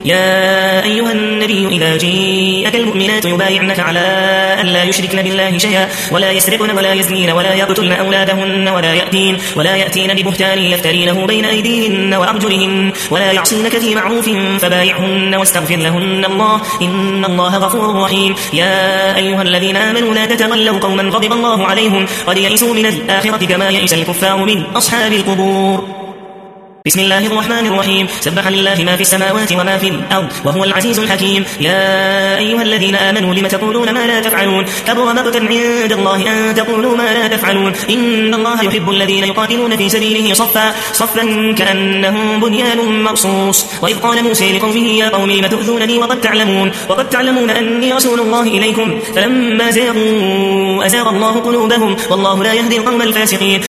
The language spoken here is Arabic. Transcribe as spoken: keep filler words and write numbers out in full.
يا أيها النبي إذا جاءك المؤمنات يبايعنك على أن لا يشركن بالله شيئا ولا يسرقن ولا يزنين ولا يقتلن أولادهن ولا يأتين ولا يأتين ببهتان يفترينه بين أيديهن وأرجلهن ولا يعصينك في معروف فبايعهن واستغفر لهن الله إن الله غفور رحيم. يا أيها الذين آمنوا لا تتولوا قوما غضب الله عليهم قد يئسوا من الآخرة كما يئس الكفار من أصحاب القبور. بسم الله الرحمن الرحيم. سبح لله ما في السماوات وما في الأرض وهو العزيز الحكيم. يا أيها الذين آمنوا لم تقولون ما لا تفعلون كبر مقتا عند الله أن تقولوا ما لا تفعلون إن الله يحب الذين يقاتلون في سبيله صفا صفا كأنهم بنيان مرصوص. وإذ قال موسى لقومه يا قوم لم تؤذونني وقد تعلمون وقد تعلمون أني رسول الله إليكم فلما زاغوا أزاغ الله قلوبهم والله لا يهدي القوم الفاسقين.